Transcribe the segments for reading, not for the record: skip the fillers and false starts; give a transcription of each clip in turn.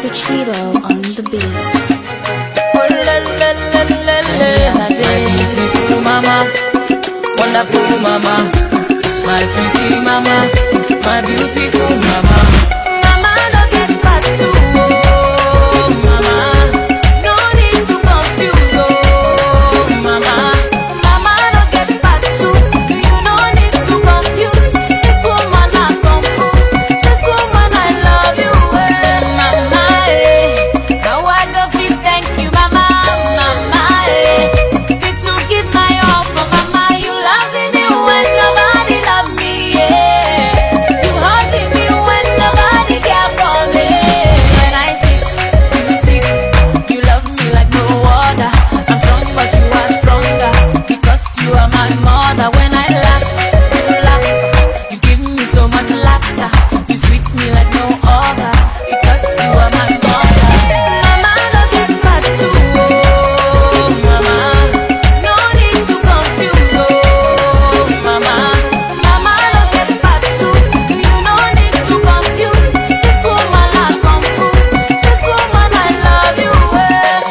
Mr. Cheeto on the beats. Oh la la la la la, my beautiful mama, wonderful mama, my sweetie mama, my beautiful mama. Mama no get back to oh, mama, no need to confuse oh, mama. Mama no get back to, you no need to confuse. This woman I come for, this woman I love you well, mama. Now I don't feel thank you, mama, mama. Fit to give my all for mama. You loving me when nobody love me, yeah. You hugging me when nobody care for me. When I sick, you sick. You love me like no other. I'm strong, but you are stronger because you are my mother. When I laugh, you laugh. You give me so much laughter. You sweet me like no other because you are my mother. Mama, no get back to oh, mama. No need to confuse oh, mama. Mama, no get back to, you no need to confuse. This woman I come for, this woman I love you well.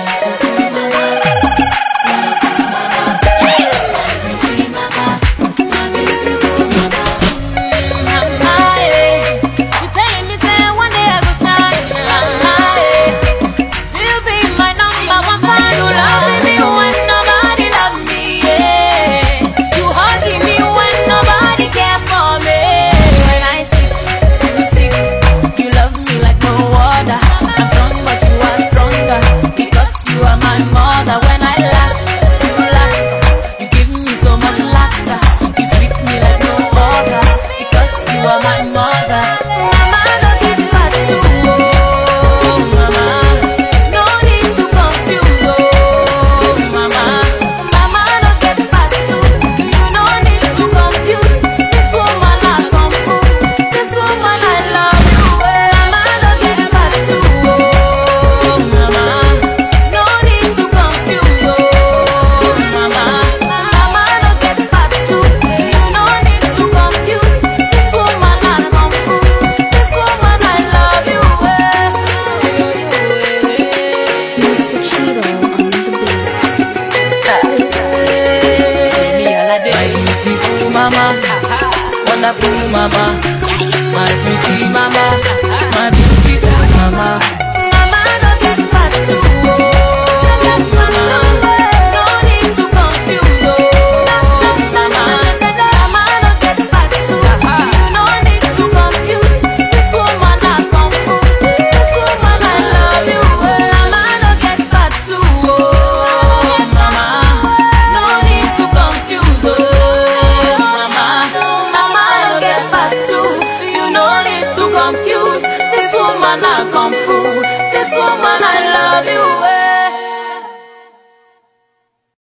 Sweetie mama, my beautiful mama. Mama, you telling me say one day I go shine. Mama, you be my number one fan. You loving me when nobody love me, yeah. You hugging me when nobody care for me. When I sick, you sick. You love me like no other. I'm strong, but you are stronger because you are my mother. When I laugh, you laugh. You give me so much laughter. You sweet me like no other because you are my mother. Mama, no get back to oh, mama. No need to confuse oh, mama. Mama, no get back to, you no need to confuse. This woman I come for, this woman I love you well. Mama, no get back to oh, mama. No need to confuse oh, mama. Mama, no get back to, you no need to confuse. This woman I come for, this woman I love you well. Mr. Cheeto on the beats. My beautiful mama, wonderful mama, my sweetie mama, my beautiful mama. Mama, no get back to oh, mama. No need to confuse oh, mama. Mama, no get back to, you no need to confuse. This woman I come for, this woman I love you well. Mama, no get back to oh, mama. No need to confuse oh, mama. Mama, no get back to, you no need to confuse. This woman I come